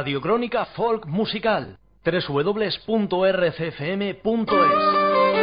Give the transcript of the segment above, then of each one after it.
Radiocrónica Folk Musical. www.rcfm.es.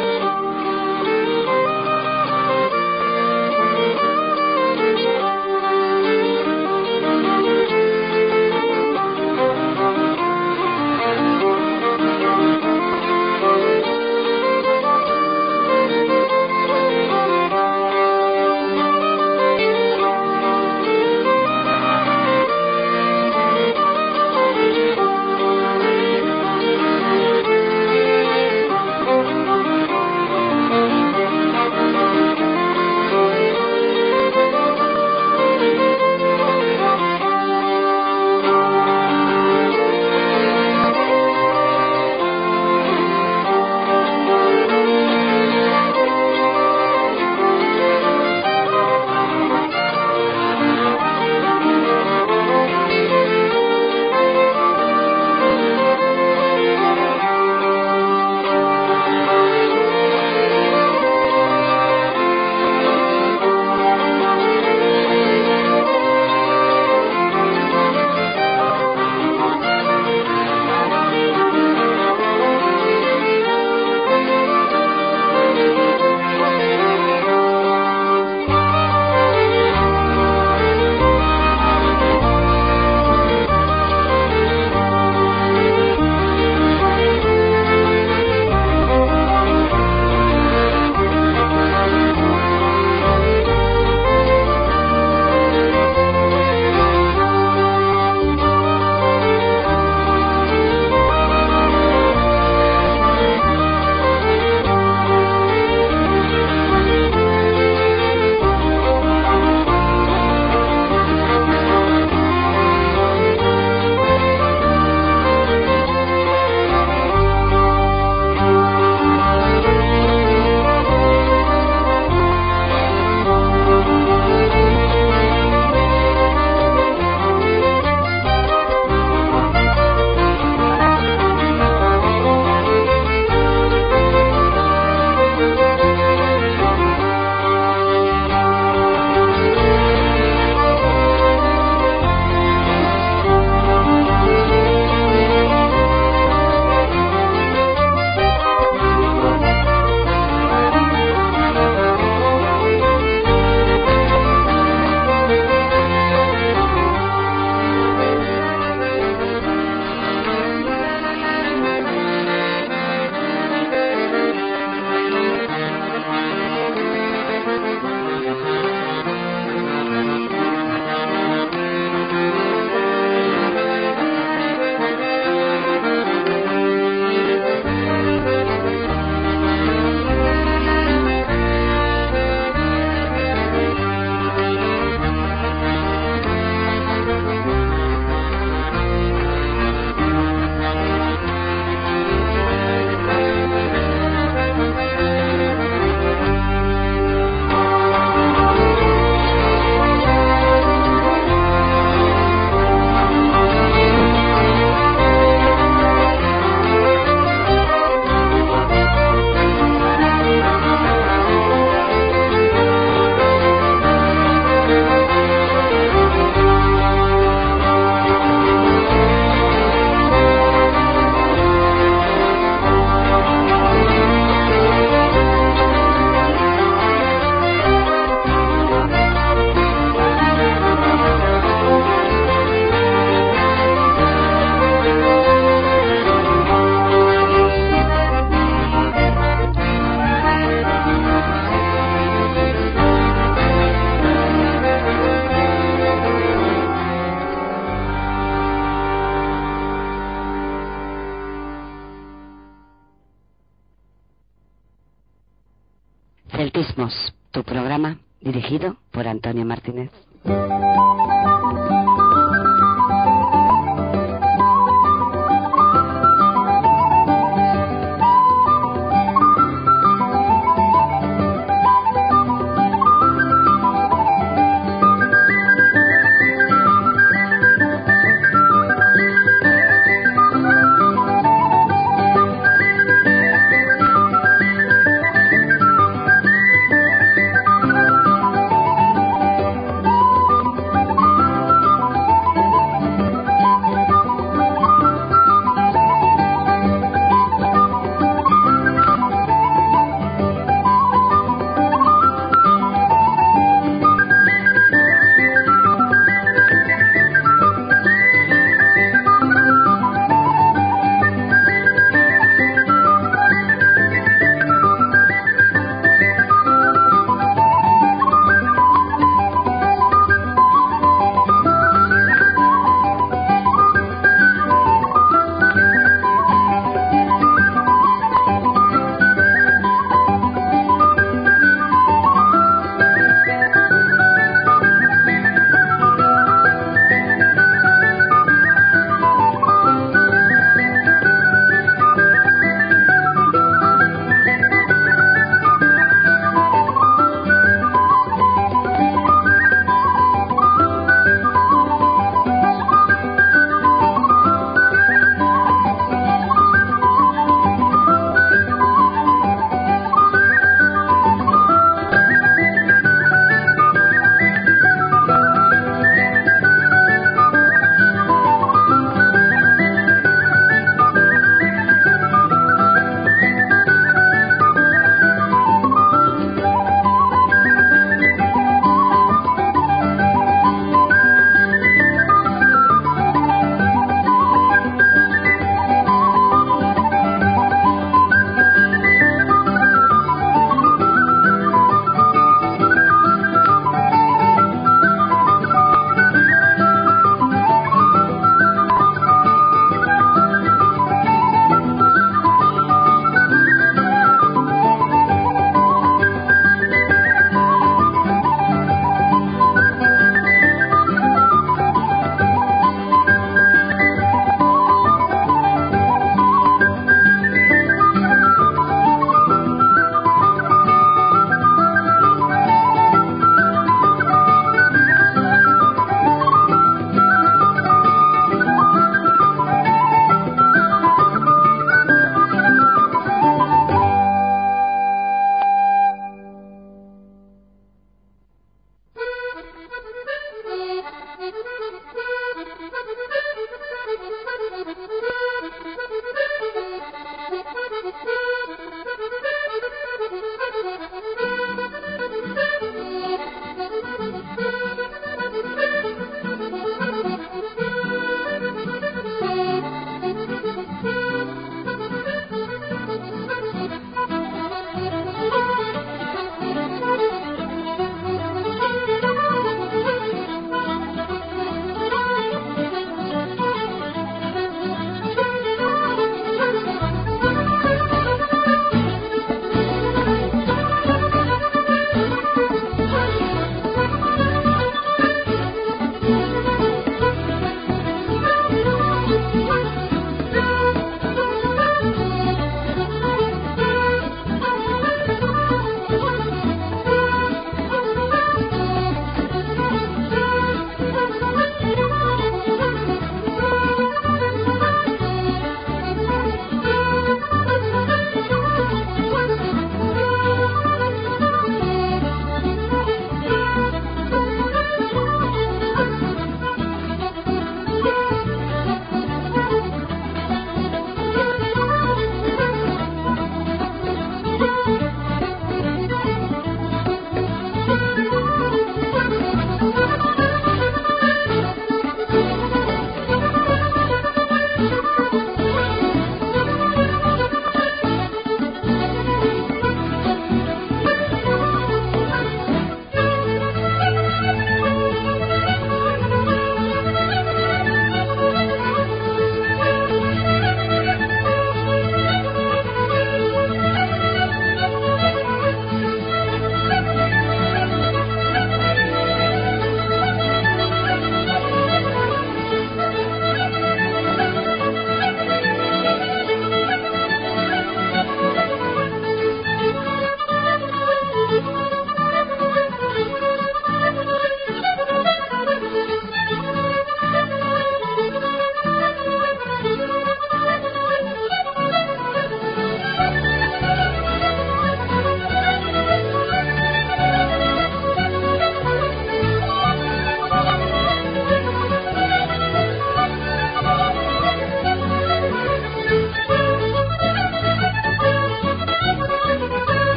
Celtismos, tu programa dirigido por Antonio Martínez.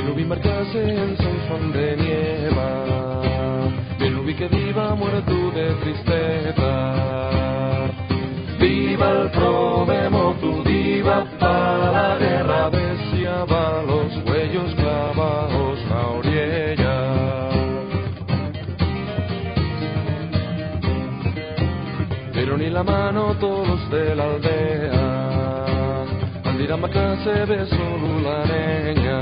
Bien lo vi marcarse en San Juan de Nieva, bien lo vi que viva muerto de tristeza. Viva el Provemo, tu viva para la guerra, deseaba los huellos clavados a orilla. Pero ni la mano todos de la aldea, al dir a se ve solo la leña.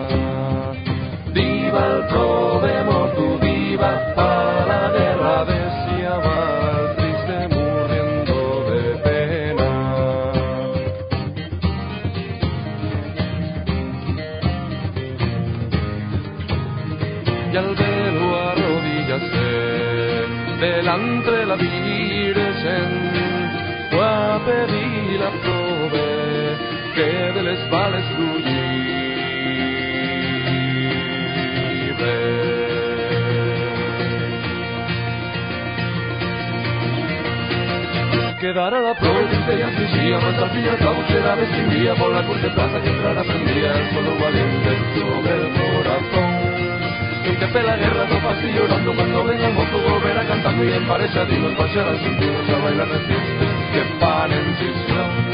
Viva el Provemo, tu viva para la guerra, deseaba el triste muriendo de pena. Y al verlo arrodillarse delante la Virgen, fue a pedir la prove que de les vales fluye. Quedara la provincia y afligía, más al fin y al cabo queda descendía por la corte plaza que entrar aprendía el solo valiente sobre el corazón. Quien te pela guerra no pasa llorando cuando venga el mozo volverá cantando y en pareja dinos pasearán sin dudas a bailar de fiestas que paren sesión.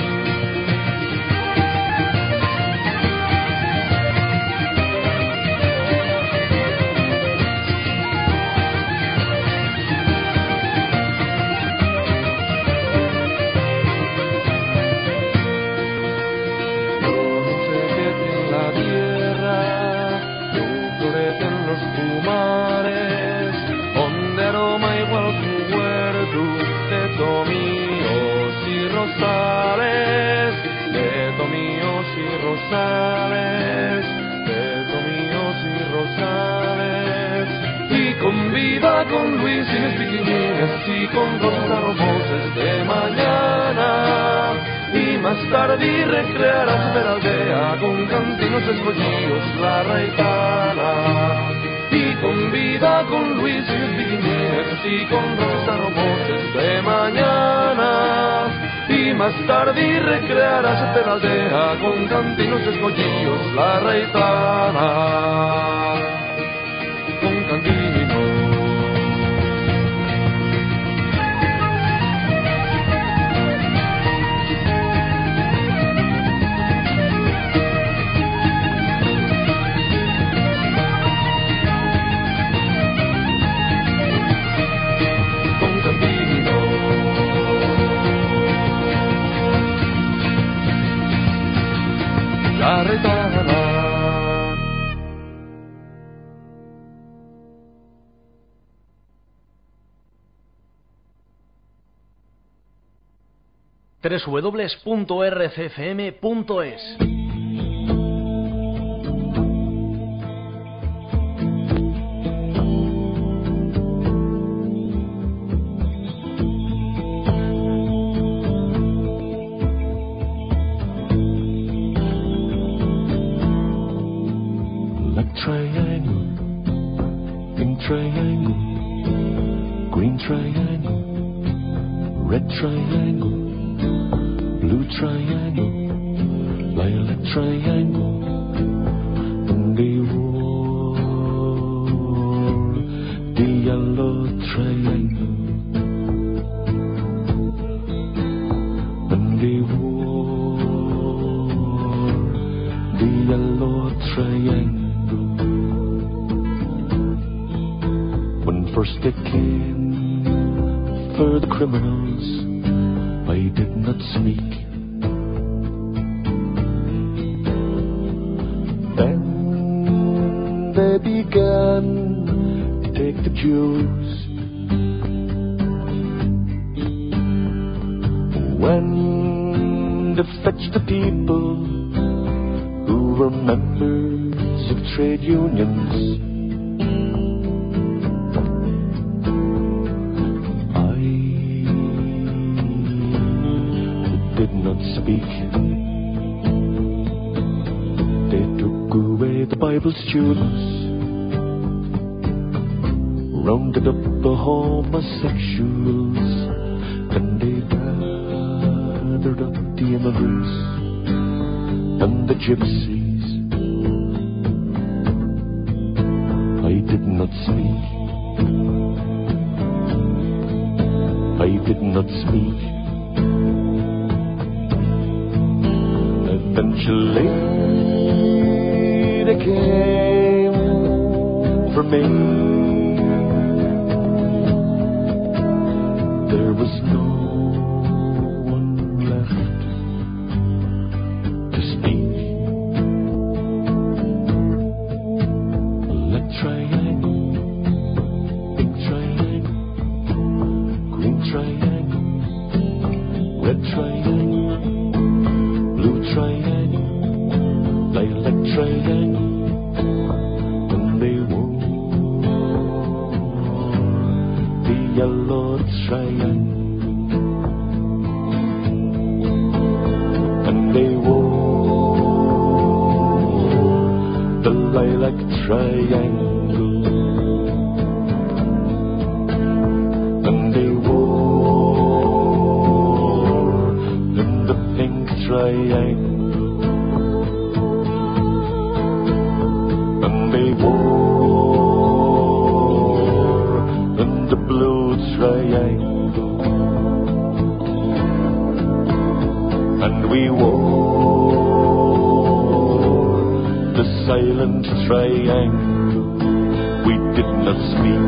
Con Luis y mis piquilines y con Rosa Romoses de mañana, y más tarde recrearás de la aldea con cantinos escollillos la raitana. Y con vida con Luis y mis piquilines y con Rosa Romoses de mañana, y más tarde recrearás de la aldea con cantinos escollillos la raitana. Con cantinos. La retana. www.rcfm.es. Students rounded up the homosexuals, and they gathered up the immigrants and the gypsies, did not speak. I did not speak. Eventually they came for me. There was no one left to speak. Black triangle, big triangle, green triangle, red triangle, blue triangle, lilac triangle, and they wore the yellow triangle, and they wore the lilac triangle, and they wore the pink triangle, and they wore the blue triangle, and we wore the silent triangle. We did not speak.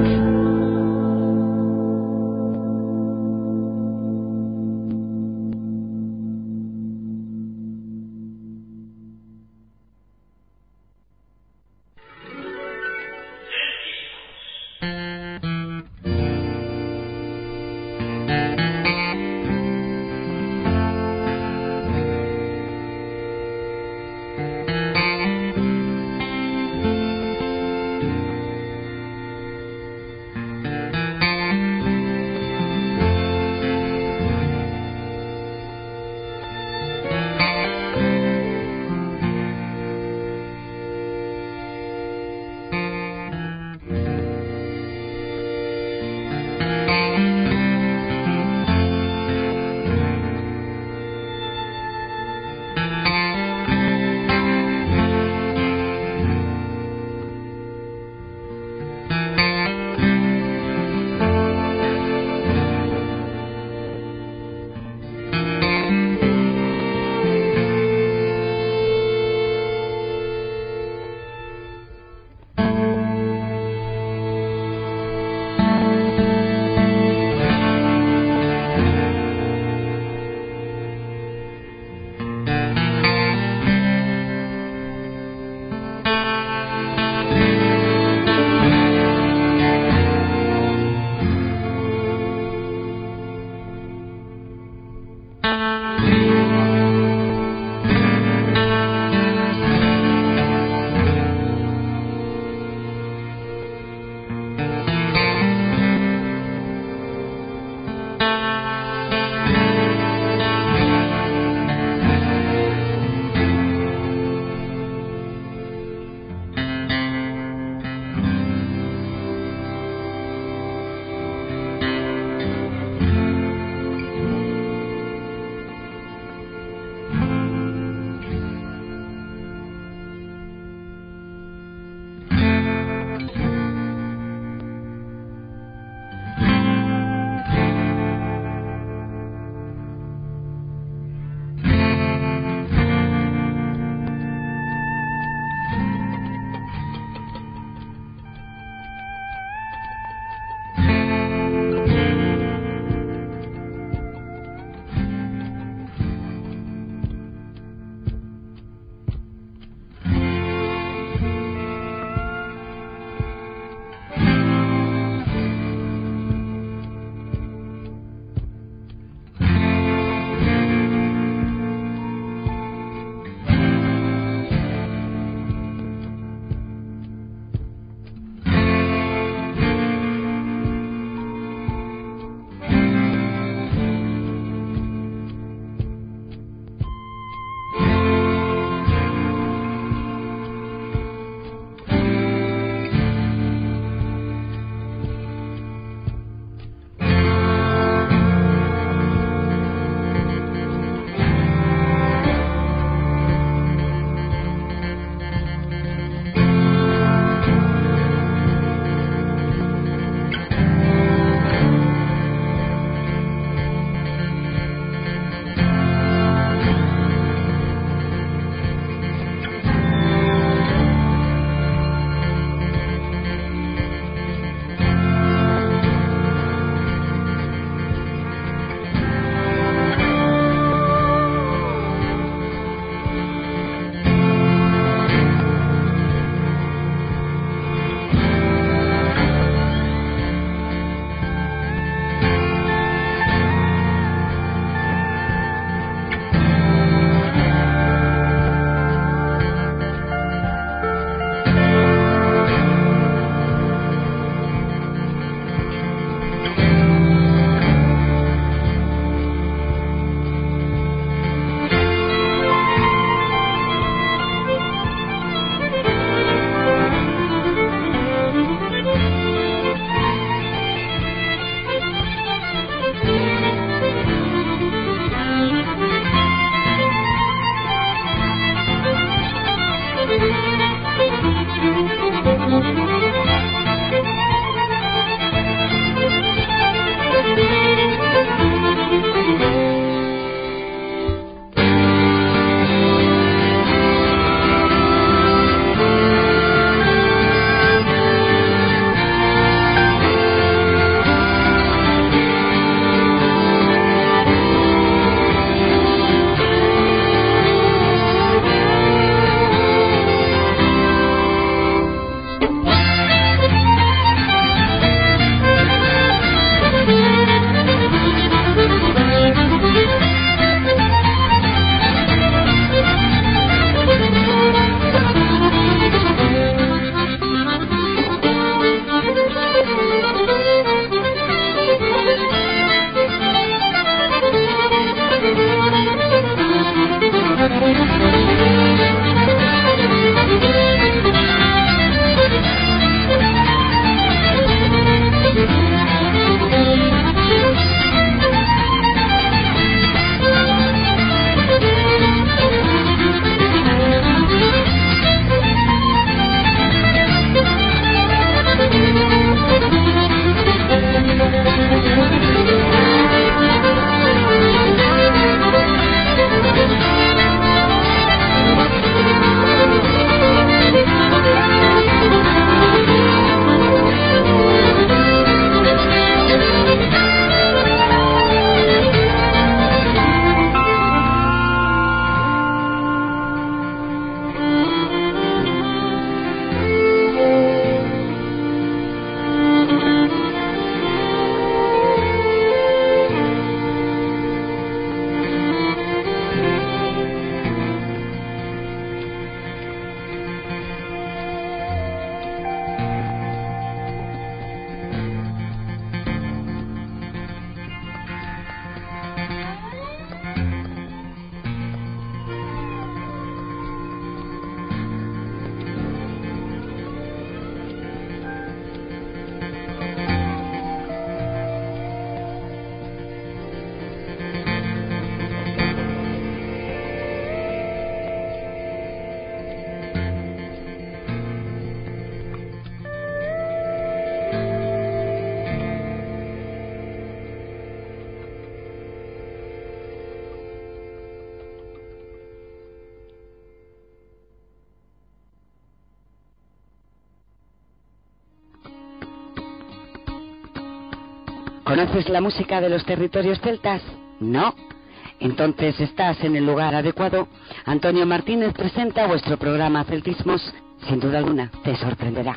¿Conoces la música de los territorios celtas? ¿No? Entonces estás en el lugar adecuado. Antonio Martínez presenta vuestro programa Celtismos. Sin duda alguna, te sorprenderá.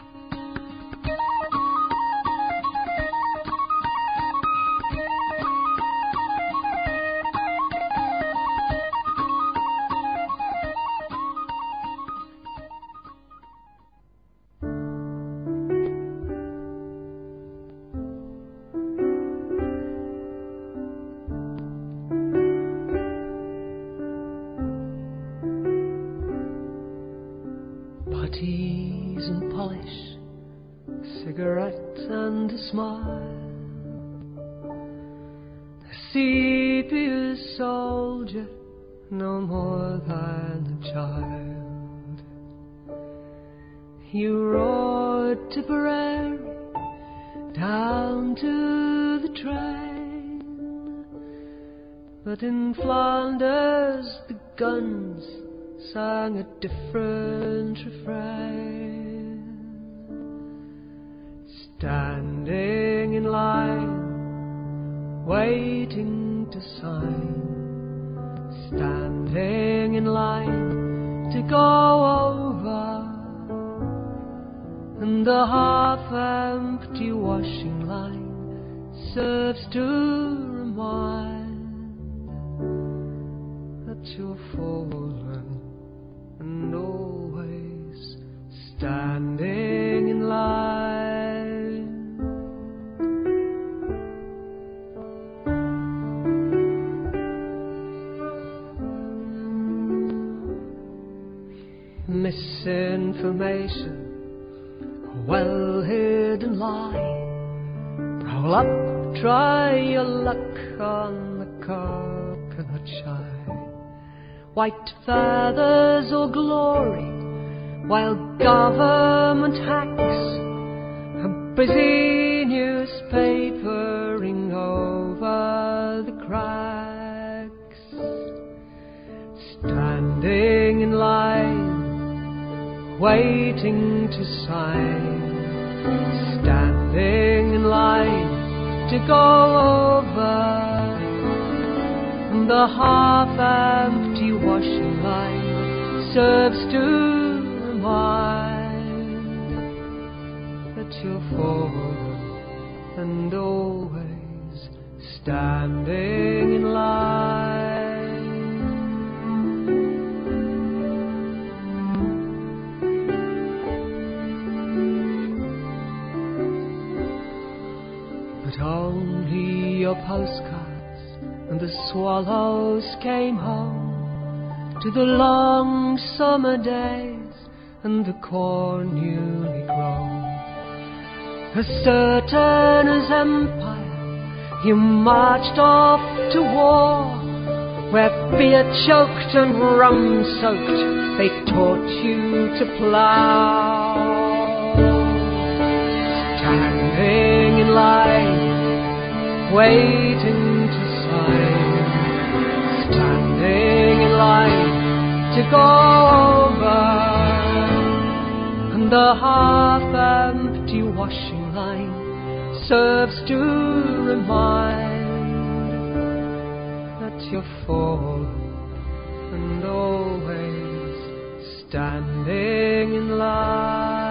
Putties and polish, cigarette and a smile. A serious soldier, no more than a child. He rode Tipperary down to the train, but in Flanders the guns sang a different refrain. Standing in line, waiting to sign. Standing in line to go over, and the half-empty washing line serves to remind that you're fallen and always standing in line. Misinformation, a well-hidden lie. Roll up, try your luck on the coconut shy. White feathers or glory, while government hacks are busy newspapering over the cracks. Standing in line, waiting to sign. Standing in line to go over, and the half-empty washing line serves to remind that you're fallen and always standing in line. But only your postcards and the swallows came home to the long summer days and the corn newly grown. As certain as empire, you marched off to war, where beer choked and rum soaked, they taught you to plough. Standing in line, waiting to sign. Standing in line to go over, and the half-empty washing line serves to remind that you're fallen and always standing in line.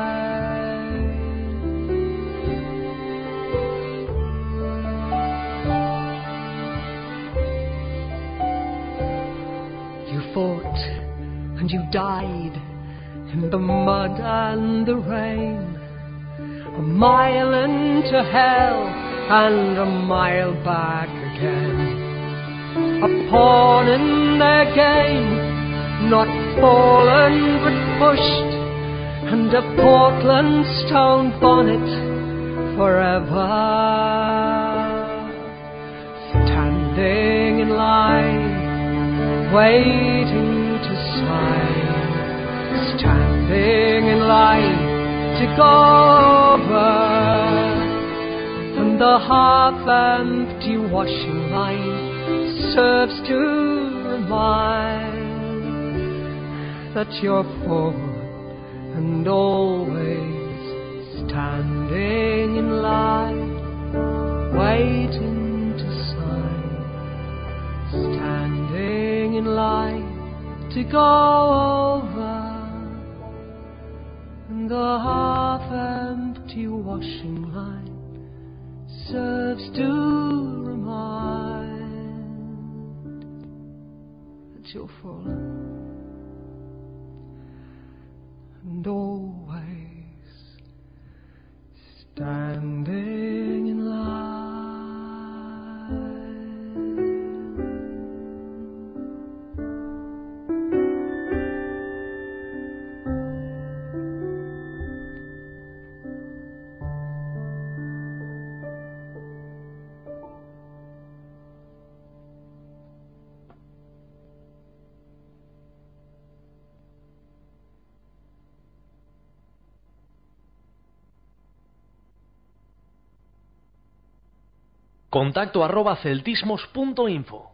Fought and you died in the mud and the rain, a mile into hell and a mile back again, a pawn in their game, not fallen but pushed, and a Portland stone bonnet forever. Standing in line, waiting to sign. Standing in line to go over, and the half-empty washing line serves to remind that you're forward and always standing in line, waiting to go over, and the half-empty washing line serves to remind that you're fallen, and always standing in line. contacto@celtismos.info.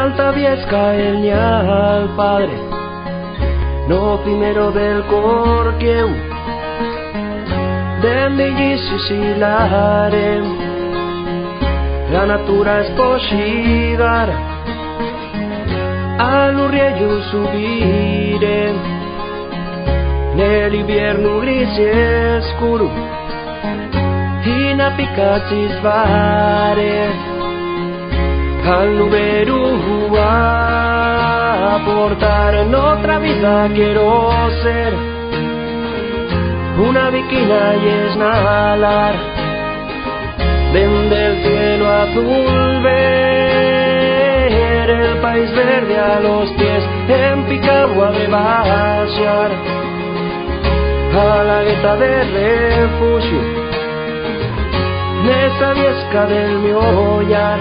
N'alta viesca el al padre, no primero del corqueu, d'endellissi silarem, la natura espoxigar, all'urriello subirem, nell'inverno gris e scuro, in appicati svare, al nubero a portar en otra vida quiero ser, una viquina y esnalar, desde el cielo azul ver el país verde a los pies, en Picagua de baixar a la gueta de refugio, nesa viesca del mi ollar,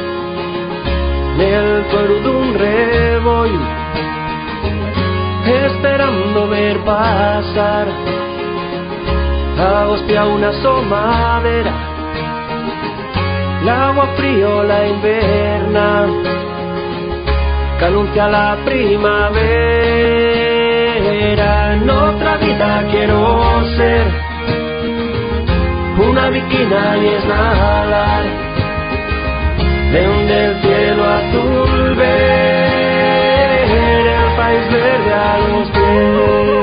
nel cuero de un rebollo, esperando ver pasar a hostia una somadera, el agua frío la inverna, que anuncia la primavera. En otra vida quiero ser una viquina y esnalar, desde el cielo azul ver el país verde a los pies.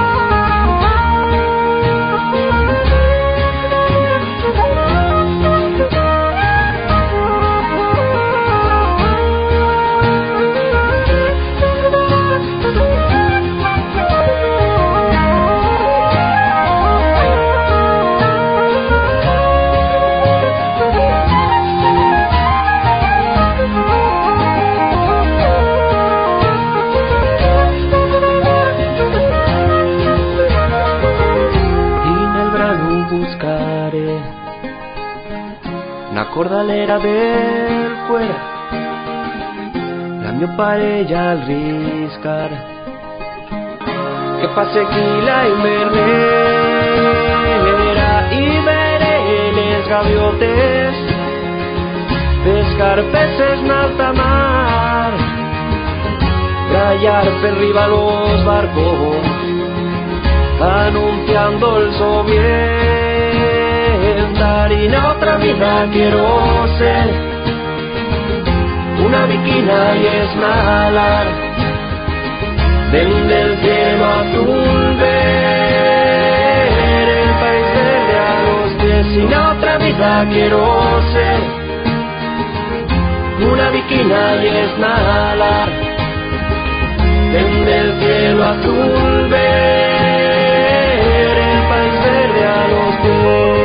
Una cordalera del fuera, la mio parella al riscar, que pase aquí la invernera y veré les gaviotes pescar peces en alta mar, rayar per arriba los barcos anunciando el soviet. Y en otra vida quiero ser una viquina y esnalar, desde el cielo azul ver el país verde a los pies. Y en otra vida quiero ser una viquina y esnalar, desde el cielo azul ver el país verde a los pies.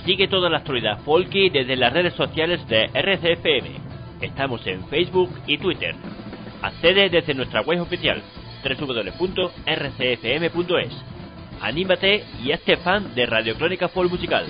Sigue toda la actualidad folky desde las redes sociales de RCFM. Estamos en Facebook y Twitter. Accede desde nuestra web oficial www.rcfm.es. Anímate y hazte fan de Radio Crónica Folk Musical.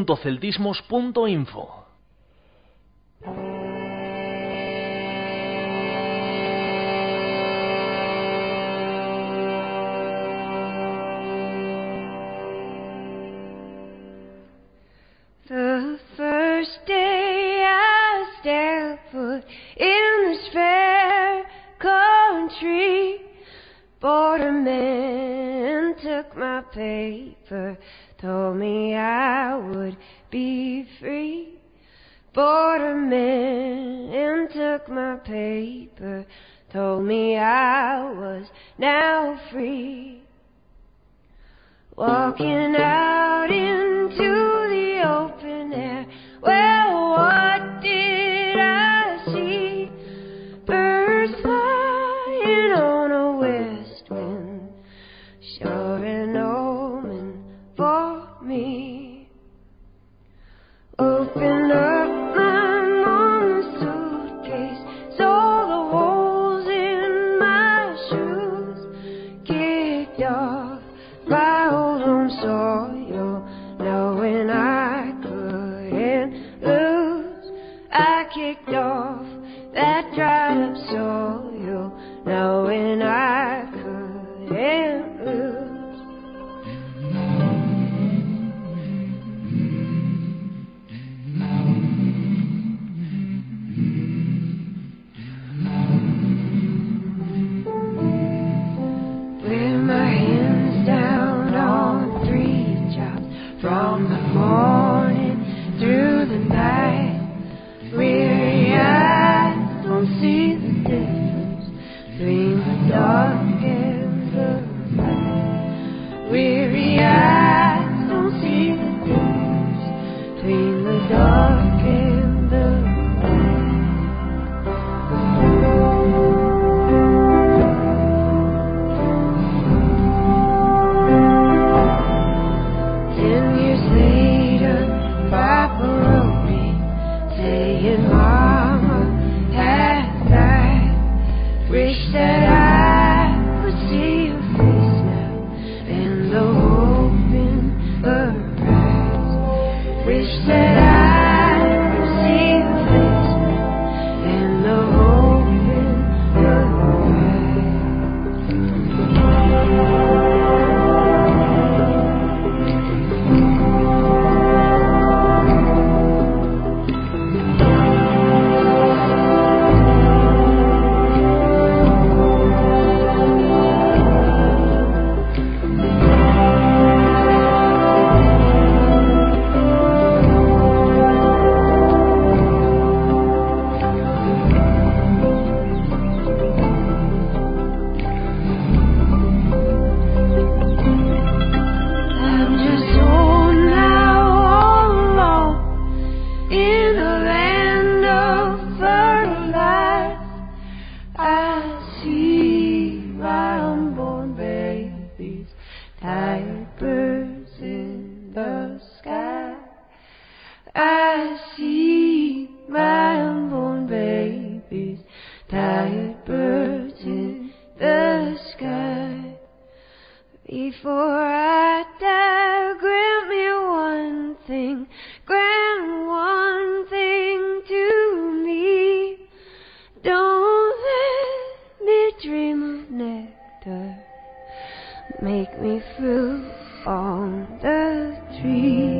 www.celtismos.info. The first day I stepped foot in this fair country, borderman took my paper, told me I would be free. Borderman took my paper, told me I was now free. Walking out into the open air, well, what did I see? Birds flying on a west wind, sure an omen for me. Open up my mama's suitcase, saw the holes in my shoes, kicked off my old home soil, knowing I couldn't lose. I kicked off that dried up soil, knowing I couldn't lose. With my hands down on 3 jobs, from the morning through the night, weary eyes don't see the difference between the dark and the light. Weary eyes don't see the difference between the dark and the light. 10 years later, Papa wrote me saying Mama had died. Wish that I could see her face now and the hope in her eyes. Wish that I could see her face now and the hope in her I'm just old now, all alone in a land of fertile life. I see my unborn babies, tired birds in the sky. I see my unborn babies, tired birds in the sky. Before I die, grant me one thing, grant one thing to me. Don't let me dream of nectar, make me fruit on the tree.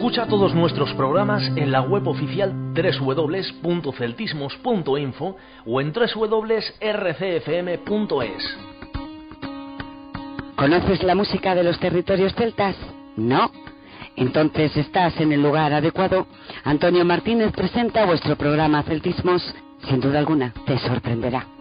Escucha todos nuestros programas en la web oficial www.celtismos.info o en www.rcfm.es. ¿Conoces la música de los territorios celtas? ¿No? Entonces estás en el lugar adecuado. Antonio Martínez presenta vuestro programa Celtismos. Sin duda alguna, te sorprenderá.